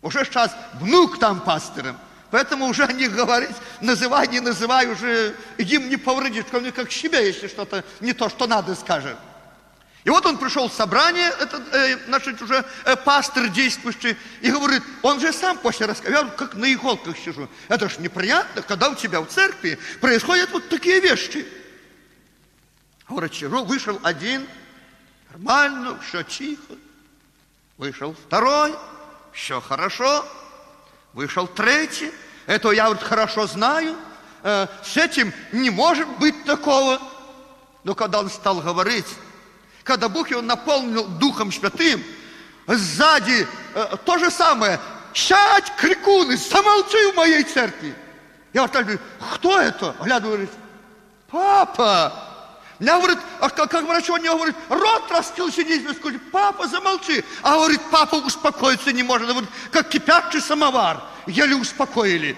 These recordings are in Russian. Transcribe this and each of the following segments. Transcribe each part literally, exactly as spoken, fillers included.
Уже сейчас внук там пастором. Поэтому уже не говорить, называй, не называй, уже им не повредишь, кроме как себе, если что-то не то, что надо, скажет. И вот он пришел в собрание, этот, э, наш уже э, пастор действующий, и говорит, он же сам после рассказа, я как на иголках сижу. Это ж неприятно, когда у тебя в церкви происходят вот такие вещи. Говорит, вышел один, нормально, все тихо. Вышел второй, все хорошо. Вышел третий, это я вот хорошо знаю, э, с этим не может быть такого. Но когда он стал говорить, когда Бог его наполнил Духом Святым, сзади э, то же самое, сядь, крикуны, замолчи в моей церкви. Я вот так говорю, кто это? Гляду, говорит, папа. Меня говорит, а как, как врач, он мне говорит, рот раскрыл, сидит, говорит, папа, замолчи. А говорит, папа успокоиться не может. Говорит, как кипящий самовар, еле успокоили.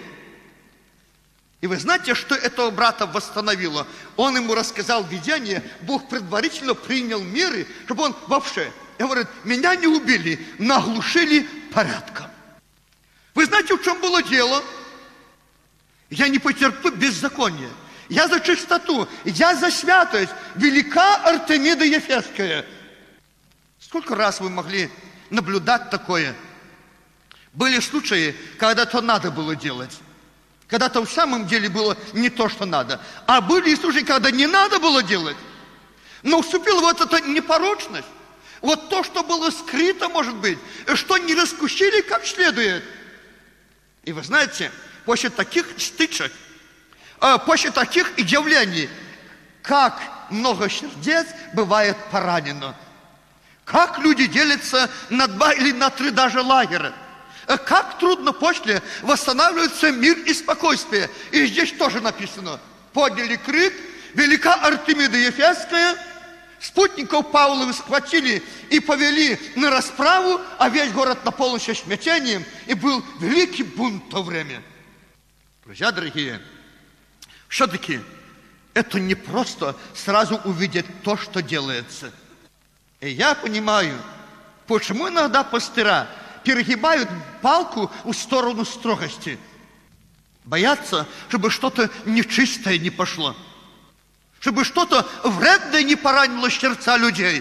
И вы знаете, что этого брата восстановило? Он ему рассказал видение, Бог предварительно принял меры, чтобы он вообще, я говорю, меня не убили, но оглушили порядком. Вы знаете, в чем было дело? Я не потерплю беззакония. Я за чистоту, я за святость. Велика Артемида Ефесская. Сколько раз вы могли наблюдать такое? Были случаи, когда то надо было делать. Когда то в самом деле было не то, что надо. А были случаи, когда не надо было делать. Но вступила вот эта непорочность. Вот то, что было скрыто, может быть, что не раскусили как следует. И вы знаете, после таких стычек, после таких явлений, как много сердец бывает поранено. Как люди делятся на два или на три даже лагеря. Как трудно после восстанавливается мир и спокойствие. И здесь тоже написано. Подняли крик, велика Артемида Ефесская, спутников Павловых схватили и повели на расправу, а весь город наполнился смятением, и был великий бунт в то время. Друзья дорогие, все-таки это не просто сразу увидеть то, что делается. И я понимаю, почему иногда пастыра перегибают палку в сторону строгости. Боятся, чтобы что-то нечистое не пошло. Чтобы что-то вредное не поранило сердца людей.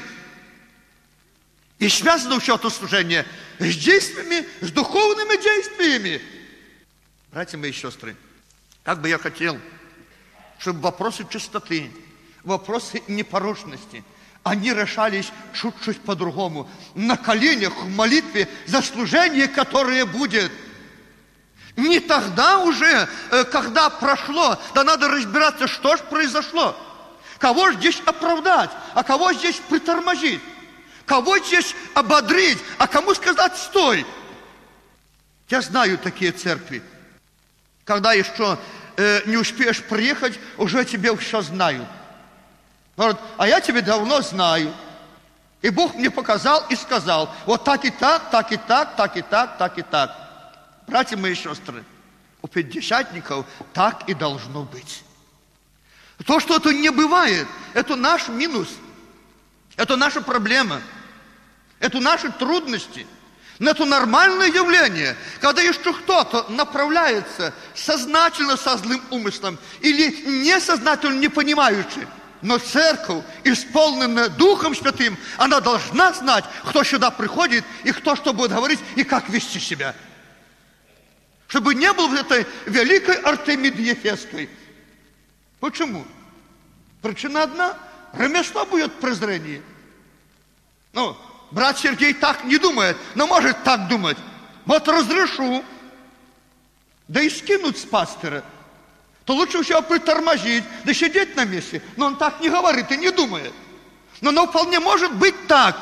И связано все это служение с действиями, с духовными действиями. Братья мои и сестры, как бы я хотел, чтобы вопросы чистоты, вопросы непорочности, они решались чуть-чуть по-другому. На коленях, в молитве за служение, которое будет. Не тогда уже, когда прошло, да надо разбираться, что же произошло. Кого же здесь оправдать, а кого здесь притормозить. Кого здесь ободрить, а кому сказать «стой». Я знаю такие церкви, когда еще э, не успеешь приехать, уже тебе все знают. Говорят, а я тебя давно знаю. И Бог мне показал и сказал, вот так и так, так и так, так и так, так и так. Братья мои и сестры, у пятидесятников так и должно быть. То, что это не бывает, это наш минус, это наша проблема, это наши трудности. Но это нормальное явление, когда еще кто-то направляется сознательно со злым умыслом или несознательно не понимающий. Но церковь, исполненная Духом Святым, она должна знать, кто сюда приходит и кто что будет говорить и как вести себя. Чтобы не было вот этой великой Артемиды Ефесской. Почему? Причина одна. Ремесло будет презрение. Ну, брат Сергей так не думает, но может так думать. Вот разрешу. Да и скинуть с пастыря. То лучше всего притормозить, да сидеть на месте. Но он так не говорит и не думает. Но оно вполне может быть так.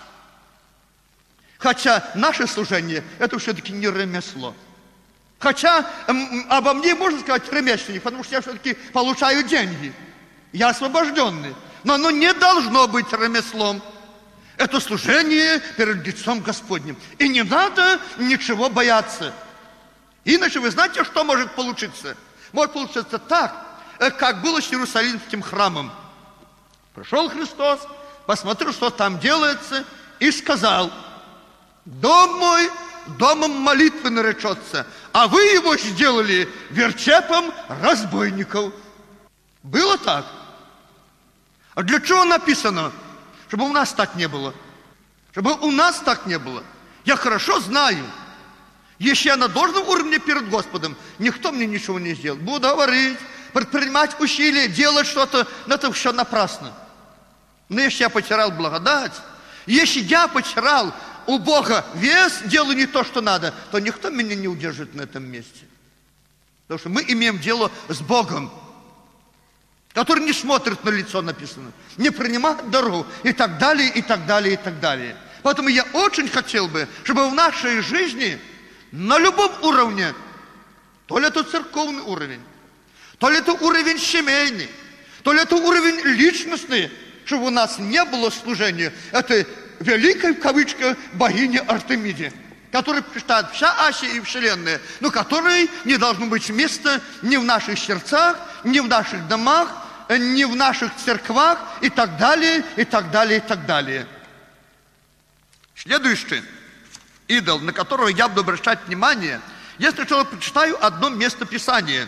Хотя наше служение, это все-таки не ремесло. Хотя м, обо мне можно сказать ремесленник, потому что я все-таки получаю деньги. Я освобожденный. Но оно не должно быть ремеслом. Это служение перед лицом Господним. И не надо ничего бояться. Иначе вы знаете, что может получиться? Может получиться так, как было с Иерусалимским храмом. Пришел Христос, посмотрел, что там делается, и сказал: дом мой домом молитвы наречется, а вы его сделали верчепом разбойников. Было так? А для чего написано? Чтобы у нас так не было. Чтобы у нас так не было. Я хорошо знаю, если я на должном уровне перед Господом, никто мне ничего не сделает. Буду говорить, предпринимать усилия, делать что-то, но это все напрасно. Но если я потерял благодать, если я потерял у Бога вес, делаю не то, что надо, то никто меня не удержит на этом месте. Потому что мы имеем дело с Богом, который не смотрит на лицо, написано, не принимает дорогу, и так далее, и так далее, и так далее. Поэтому я очень хотел бы, чтобы в нашей жизни на любом уровне, то ли это церковный уровень, то ли это уровень семейный, то ли это уровень личностный, чтобы у нас не было служения этой великой, в кавычках, богини Артемиде, которая почитает вся Асия и Вселенная, но которой не должно быть места ни в наших сердцах, ни в наших домах, ни в наших церквах, и так далее, и так далее, и так далее. Следующий идол, на которого я буду обращать внимание, я сначала прочитаю одно место Писания.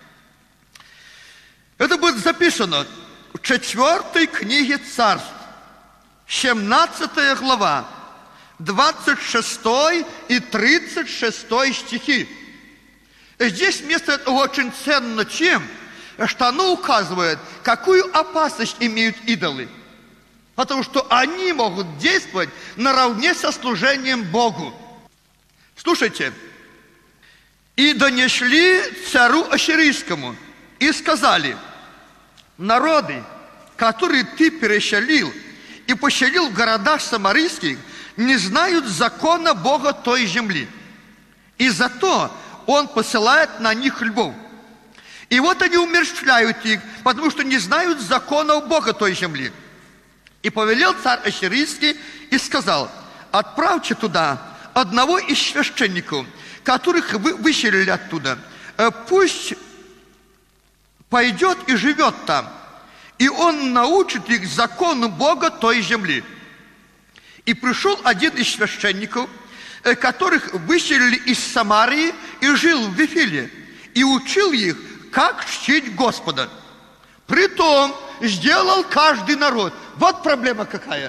Это будет записано в четвертой книге Царств, семнадцатая глава, двадцать шестой и тридцать шестой стихи. Здесь место это очень ценно тем, что оно указывает, какую опасность имеют идолы. Потому что они могут действовать наравне со служением Богу. Слушайте. «И донесли царю Ассирийскому, и сказали: народы, которые ты переселил и поселил в городах самарийских, не знают закона Бога той земли. И зато Он посылает на них львов. И вот они умерщвляют их, потому что не знают закона Бога той земли. И повелел царь Ассирийский и сказал: отправьте туда одного из священников, которых вы выселили оттуда. Пусть пойдет и живет там, и он научит их закону Бога той земли. И пришел один из священников, которых выселили из Самарии, и жил в Вифиле, и учил их, как чтить Господа. Притом сделал каждый народ. Вот проблема какая.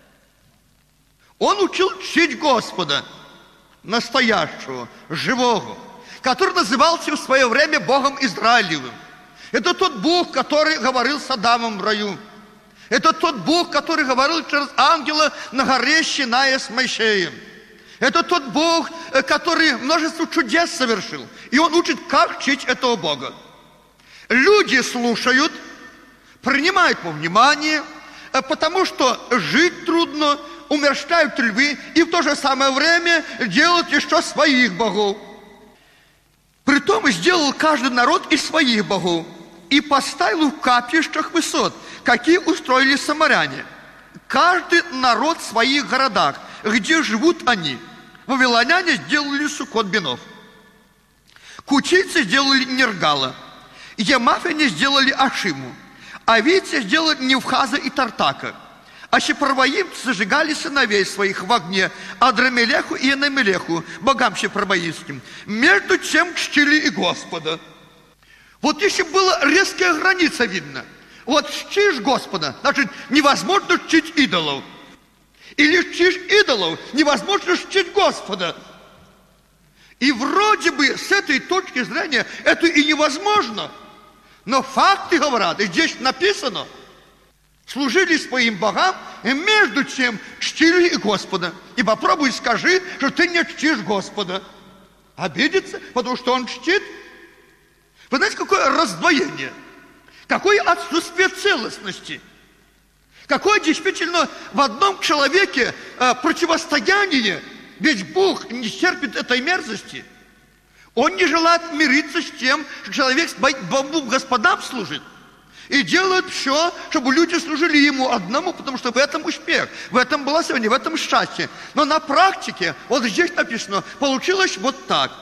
Он учил чтить Господа, настоящего, живого, который назывался в свое время Богом Израилевым. Это тот Бог, который говорил с Адамом в раю. Это тот Бог, который говорил через ангела на горе Синая с Моисеем. Это тот Бог, который множество чудес совершил. И Он учит, как чтить этого Бога. Люди слушают, принимают во внимание, потому что жить трудно, умерщвляют львы, и в то же самое время делают еще своих богов. Притом сделал каждый народ из своих богов и поставил в капищах высот, какие устроили самаряне. Каждый народ в своих городах, где живут они. Вавилоняне сделали Суккот-Бенов. Кутийцы сделали Нергала. Ямафяне сделали Ашиму. Авийцы сделали Невхаза и Тартака. А сепарваимцы зажигали сыновей своих в огне Адрамелеху и Энамелеху, богам сепарваимским. Между тем чтили и Господа. Вот если была резкая граница видна, вот чтишь Господа, значит, невозможно чтить идолов. Или чтишь идолов, невозможно чтить Господа. И вроде бы с этой точки зрения это и невозможно. Но факты говорят, и здесь написано, служили своим богам, и между тем чтили и Господа. И попробуй скажи, что ты не чтишь Господа. Обидится, потому что Он чтит. Вы знаете, какое раздвоение, какое отсутствие целостности, какое действительно в одном человеке э, противостояние, ведь Бог не терпит этой мерзости. Он не желает мириться с тем, что человек двум господам служит. И делает все, чтобы люди служили Ему одному, потому что в этом успех, в этом благословение, в этом счастье. Но на практике, вот здесь написано, получилось вот так.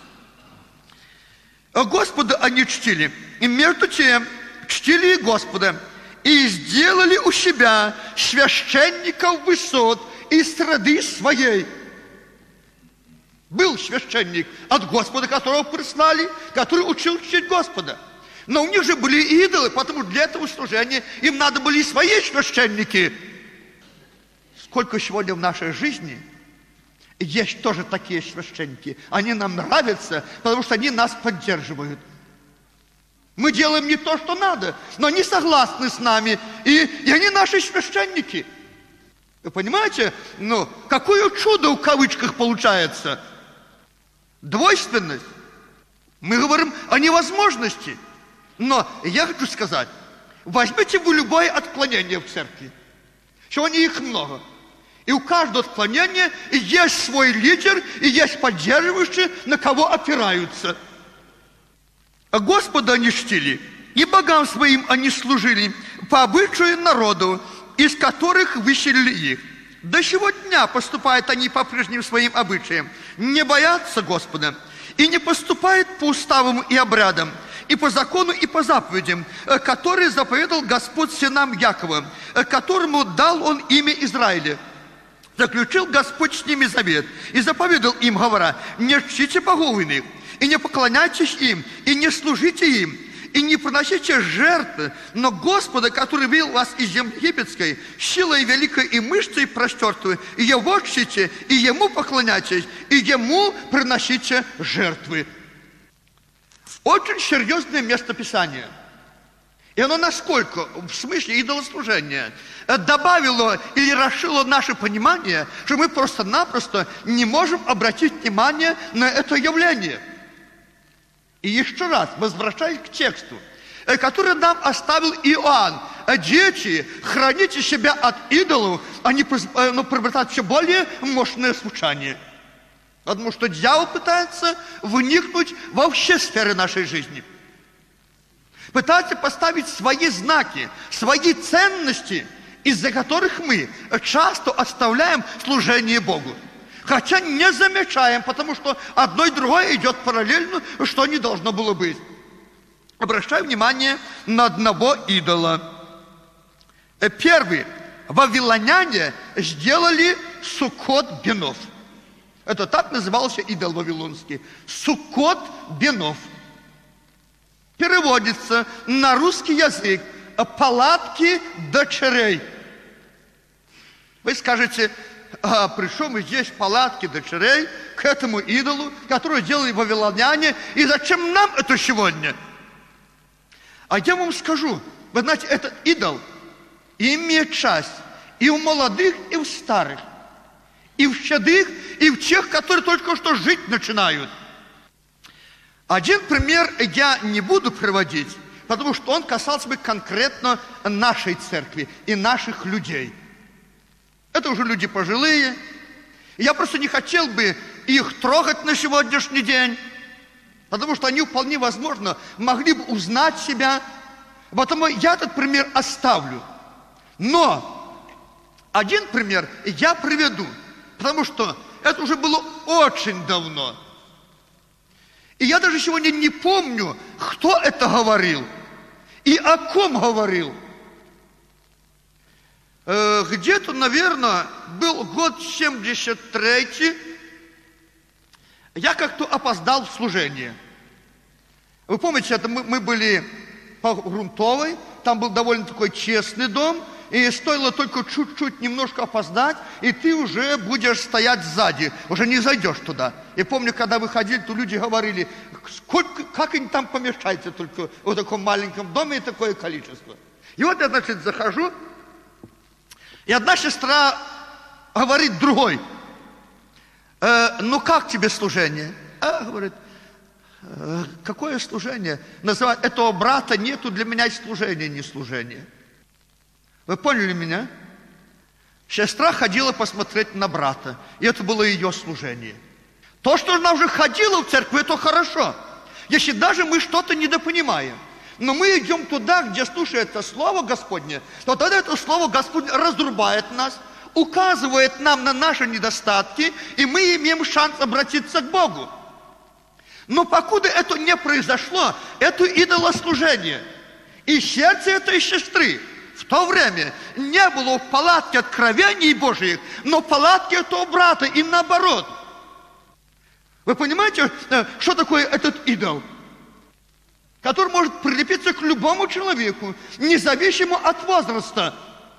Господа они чтили, и между тем чтили и Господа, и сделали у себя священников высот из страды своей. Был священник от Господа, которого прислали, который учил чтить Господа. Но у них же были идолы, потому что для этого служения им надо были и свои священники. Сколько сегодня в нашей жизни есть тоже такие священники. Они нам нравятся, потому что они нас поддерживают. Мы делаем не то, что надо, но они согласны с нами, и, и они наши священники. Вы понимаете, ну, какое чудо в кавычках получается? Двойственность. Мы говорим о невозможности. Но я хочу сказать, возьмите вы любое отклонение в церкви. Сегодня их много. И у каждого отклонения есть свой лидер, и есть поддерживающие, на кого опираются. Господа они чтили, и богам своим они служили, по обычаю народу, из которых выселили их. До сего дня поступают они по прежним своим обычаям, не боятся Господа, и не поступают по уставам и обрядам, и по закону, и по заповедям, которые заповедал Господь сынам Якова, которому дал Он имя Израиля. Заключил Господь с ними завет и заповедал им, говоря: не чтите богов иных, и не поклоняйтесь им, и не служите им, и не приносите жертвы, но Господа, который вывел вас из земли египетской, силой великой и мышцей простертую, и Его чтите, и Ему поклоняйтесь, и Ему приносите жертвы. Очень серьезное местописание. И оно насколько, в смысле идолослужения, добавило или расширило наше понимание, что мы просто-напросто не можем обратить внимание на это явление. И еще раз, возвращаясь к тексту, который нам оставил Иоанн. Дети, храните себя от идолов, они ну, приобретают все более мощное звучание. Потому что дьявол пытается вникнуть во все сферы нашей жизни. Пытается поставить свои знаки, свои ценности, из-за которых мы часто оставляем служение Богу. Хотя не замечаем, потому что одно и другое идет параллельно, что не должно было быть. Обращаю внимание на одного идола. Первый. Вавилоняне сделали Суккот Бенов. Это так назывался идол вавилонский. Суккот Бенов. Переводится на русский язык палатки дочерей. Вы скажете: а при чем здесь палатки дочерей к этому идолу, который делали вавилоняне, и зачем нам это сегодня? А я вам скажу, вы знаете, этот идол имеет часть и у молодых, и у старых, и в седых, и в тех, которые только что жить начинают. Один пример я не буду приводить, потому что он касался бы конкретно нашей церкви и наших людей. Это уже люди пожилые. Я просто не хотел бы их трогать на сегодняшний день, потому что они вполне возможно могли бы узнать себя. Потому я этот пример оставлю. Но один пример я приведу, потому что это уже было очень давно. И я даже сегодня не помню, кто это говорил и о ком говорил. Э, где-то, наверное, был год семьдесят третий. Я как-то опоздал в служение. Вы помните, это мы, мы были по Грунтовой, там был довольно такой честный дом, и стоило только чуть-чуть немножко опоздать, и ты уже будешь стоять сзади, уже не зайдешь туда. И помню, когда выходили, то люди говорили: сколько, как они там помещаются только в таком маленьком доме и такое количество. И вот я, значит, захожу, и одна сестра говорит другой: э, ну как тебе служение? А, говорит, э, какое служение? Называют, этого брата нету, для меня и служение, не служение. Вы поняли меня? Сестра ходила посмотреть на брата, и это было ее служение. То, что она уже ходила в церковь, это хорошо. Если даже мы что-то недопонимаем, но мы идем туда, где слушается Слово Господне, то тогда это Слово Господне разрубает нас, указывает нам на наши недостатки, и мы имеем шанс обратиться к Богу. Но покуда это не произошло, это идолослужение. И сердце этой сестры в то время не было в палатке откровений Божьих, но в палатке этого брата, и наоборот. Вы понимаете, что такое этот идол? Который может прилепиться к любому человеку, независимо от возраста.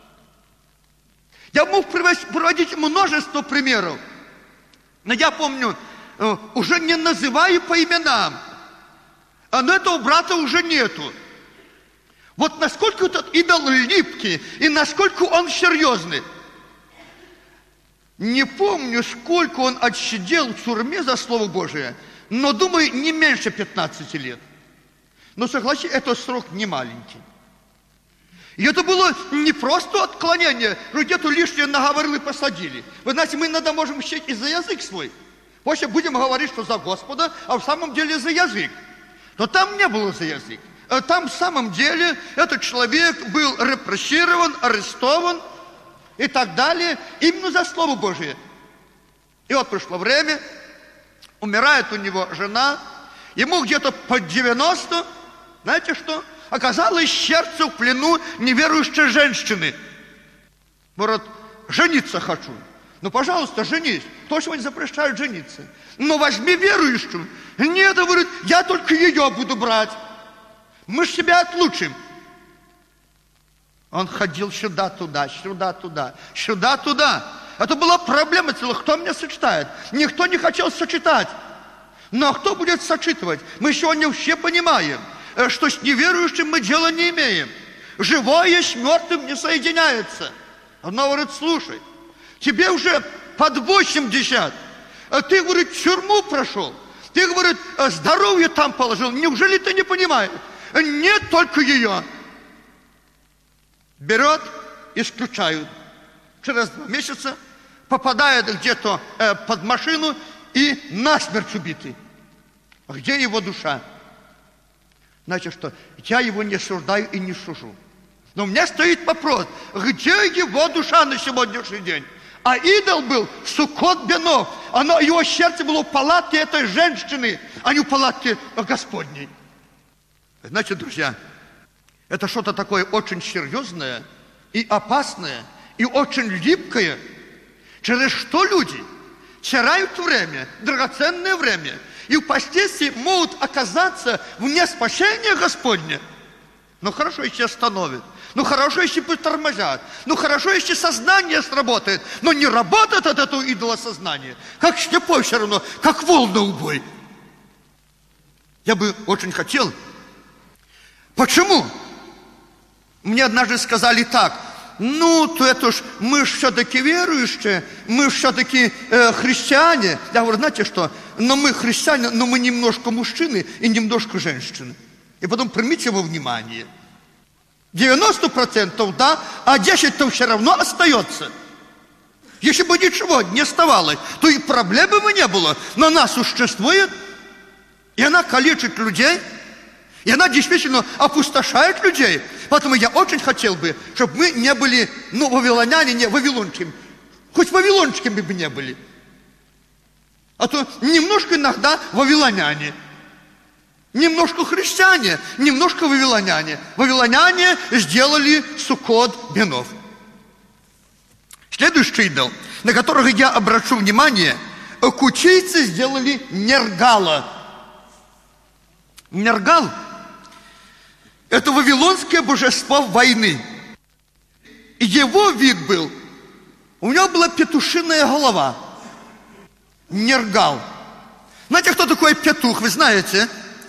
Я мог приводить множество примеров. Но я помню, уже не называю по именам, но этого брата уже нету. Вот насколько этот идол липкий и насколько он серьезный. Не помню, сколько он отсидел в тюрьме за Слово Божие, но, думаю, не меньше пятнадцати лет. Но, согласитесь, этот срок не маленький. И это было не просто отклонение, где-то лишнее наговорили и посадили. Вы знаете, мы иногда можем щечь и за язык свой. Вообще будем говорить, что за Господа, а в самом деле за язык. Но там не было за язык. Там в самом деле этот человек был репрессирован, арестован и так далее, именно за Слово Божие. И вот пришло время, умирает у него жена, ему где-то под девяносто, знаете что? Оказалось сердце в плену неверующей женщины. Говорит, жениться хочу. Ну, пожалуйста, женись. Кто же не запрещает жениться? Но возьми верующую. Нет, говорит, я только ее буду брать. Мы ж себя отлучим. Он ходил сюда-туда, сюда-туда, сюда-туда. Это была проблема целая. Кто меня сочетает? Никто не хотел сочетать. Но кто будет сочетывать? Мы сегодня все понимаем, что с неверующим мы дела не имеем. Живое с мертвым не соединяется. Она говорит, слушай, тебе уже под восемьдесят, ты, говорит, тюрьму прошел, ты, говорит, здоровье там положил, неужели ты не понимаешь? Нет, только ее. Берет, исключают. Через два месяца попадает где-то э, под машину и насмерть убитый. А где его душа? Значит, что я его не осуждаю и не сужу. Но у меня стоит вопрос, где его душа на сегодняшний день? А идол был Суккот Бенов. Оно, его сердце было в палатке этой женщины, а не в палатке Господней. Значит, друзья, это что-то такое очень серьезное и опасное, и очень липкое, через что люди теряют время, драгоценное время, и впоследствии могут оказаться вне спасения Господня. Ну хорошо, если остановят. Ну хорошо, если притормозят. Ну хорошо, если сознание сработает. Но не работает от этого идола сознания. Как слепой все равно, как вол на убой. Я бы очень хотел. Почему? Мне однажды сказали так. Ну, то это ж, мы ж все-таки верующие, мы ж все-таки э, христиане. Я говорю, знаете что? Но мы христиане, но мы немножко мужчины и немножко женщины. И потом примите во внимание. девяносто процентов да, а десять процентов все равно остается. Если бы ничего не оставалось, то и проблемы бы не было. Но она существует, и она калечит людей, и она действительно опустошает людей. Поэтому я очень хотел бы, чтобы мы не были, ну, вавилоняне, не вавилончиками. Хоть вавилончиками бы не были. А то немножко иногда вавилоняне. Немножко христиане, немножко вавилоняне. Вавилоняне сделали Суккот Бенов. Следующий идол, на которого я обращу внимание, кучейцы сделали Нергала. Нергал – это вавилонское божество войны. И его вид был, у него была петушиная голова. Нергал. Знаете, кто такой петух, вы знаете?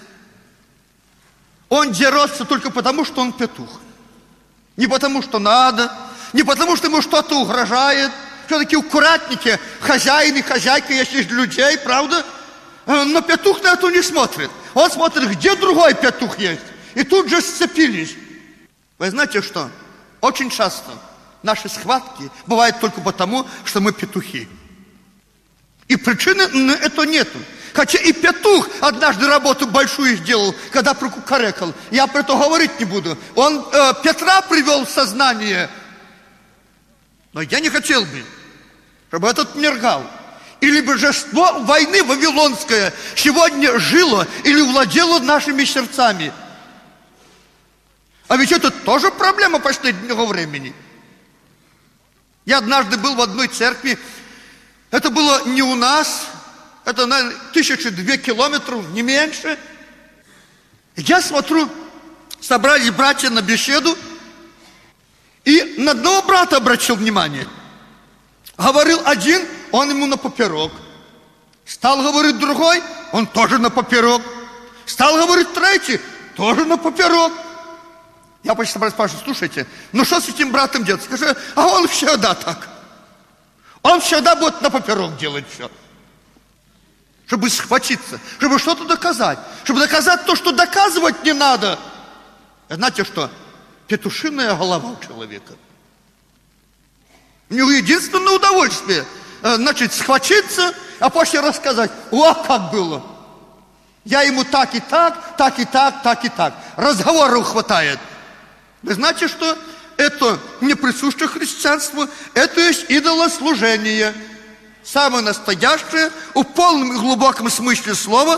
Он дерется только потому, что он петух. Не потому, что надо, не потому, что ему что-то угрожает. Все-таки аккуратники, хозяин и хозяйка, если есть людей, правда? Но петух на это не смотрит. Он смотрит, где другой петух есть. И тут же сцепились. Вы знаете что? Очень часто наши схватки бывают только потому, что мы петухи. И причины на это нету. Хотя и петух однажды работу большую сделал, когда прокукарекал. Я про это говорить не буду. Он э, Петра привел в сознание. Но я не хотел бы, чтобы этот Нергал или божество войны вавилонское сегодня жило или владело нашими сердцами. А ведь это тоже проблема последнего времени. Я однажды был в одной церкви. Это было не у нас, Это, наверное, тысячи две километров, не меньше. Я смотрю, собрались братья на беседу, и на одного брата обратил внимание. Говорил один, он ему на поперек. Стал говорить другой, он тоже на поперек. Стал говорить третий, тоже на поперек. Я почти спрашиваю, слушайте, ну что с этим братом делать? Скажи, а он всегда так. Он всегда будет на поперек делать все. Чтобы схватиться, чтобы что-то доказать. Чтобы доказать то, что доказывать не надо. Знаете что? Петушиная голова у человека. У него единственное удовольствие, значит, схватиться, а после рассказать, о, как было. Я ему так и так, так и так, так и так. Разговоров хватает. Вы знаете, что это не присуще христианству, это есть идолослужение. Самое настоящее, в полном и глубоком смысле слова.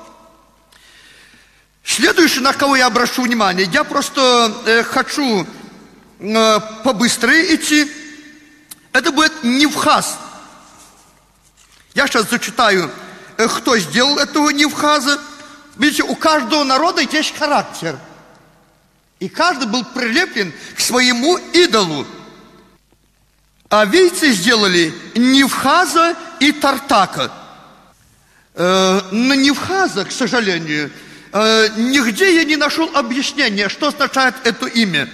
Следующее, на кого я обращу внимание, я просто э, хочу э, побыстрее идти. Это будет Невхаз. Я сейчас зачитаю, э, кто сделал этого Невхаза. Видите, у каждого народа есть характер. И каждый был прилеплен к своему идолу. А авийцы сделали Невхаза и Тартака. Э, на Невхаза, к сожалению, э, нигде я не нашел объяснения, что означает это имя.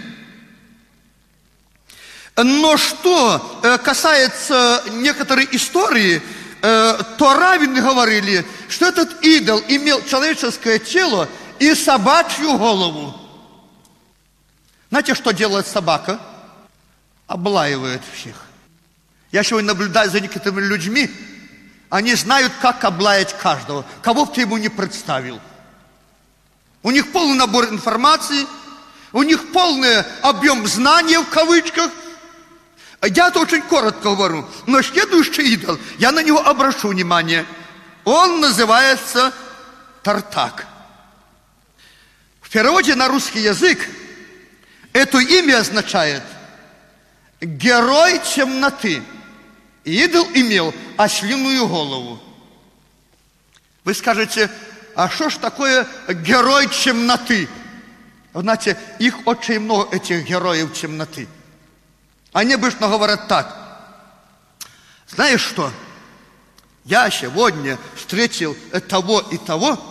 Но что э, касается некоторой истории, э, то раввины говорили, что этот идол имел человеческое тело и собачью голову. Знаете, что делает собака? Облаивает всех. Я сегодня наблюдаю за некоторыми людьми. Они знают, как облаять каждого, кого бы ты ему не представил. У них полный набор информации, у них полный объем знания в кавычках. Я это очень коротко говорю. Но следующий идол, я на него обращу внимание. Он называется Тартак. В переводе на русский язык это имя означает герой темноты. Идол имел ослиную голову. Вы скажете, а что ж такое герой темноты? Знаете, их очень много, этих героев темноты. Они обычно говорят так. Знаешь что? Я сегодня встретил того и того,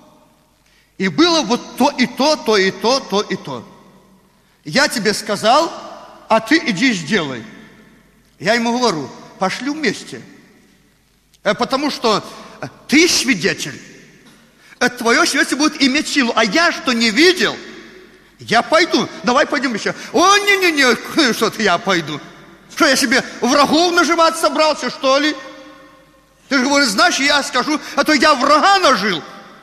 и было вот то и то, то и то, то и то. Я тебе сказал, а ты иди сделай. Я ему говорю, пошли вместе. Потому что ты свидетель. Твое свидетельство будет иметь силу. А я что не видел, я пойду. Давай пойдем еще. О, не-не-не, что-то я пойду. Что, я себе врагов наживать собрался, что ли? Ты же говоришь, знаешь, я скажу, а то я врага нажил.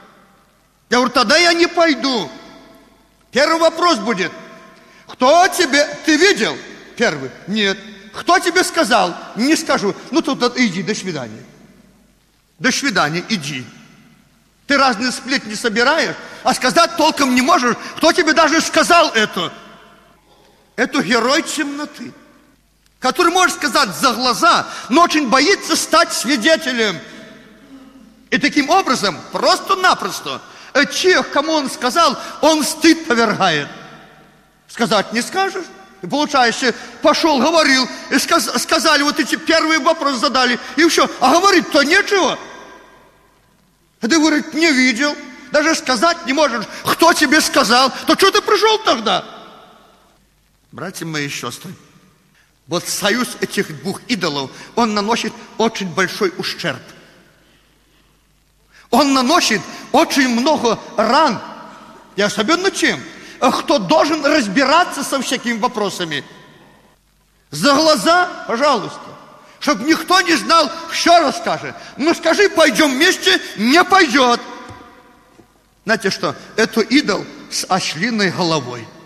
Я говорю, тогда я не пойду. Первый вопрос будет. Кто тебе, ты видел? Первый, нет. Кто тебе сказал? Не скажу. Ну, тут иди, до свидания. До свидания, иди. Ты разные сплетни собираешь, а сказать толком не можешь. Кто тебе даже сказал это? Это герой темноты, который может сказать за глаза, но очень боится стать свидетелем. И таким образом, просто-напросто, тех, кому он сказал, он стыд повергает. Сказать не скажешь. И получается, пошел, говорил, и сказ, сказали, вот эти первые вопросы задали, и все. А говорить-то нечего. А ты, говорит, не видел, даже сказать не можешь. Кто тебе сказал? То что ты пришел тогда? Братья мои и сестры, вот союз этих двух идолов, он наносит очень большой ущерб. Он наносит очень много ран. И особенно чем? Кто должен разбираться со всякими вопросами. За глаза, пожалуйста. Чтобы никто не знал, что расскажет. Ну скажи, пойдем вместе, не пойдет. Знаете что? Это идол с ослиной головой.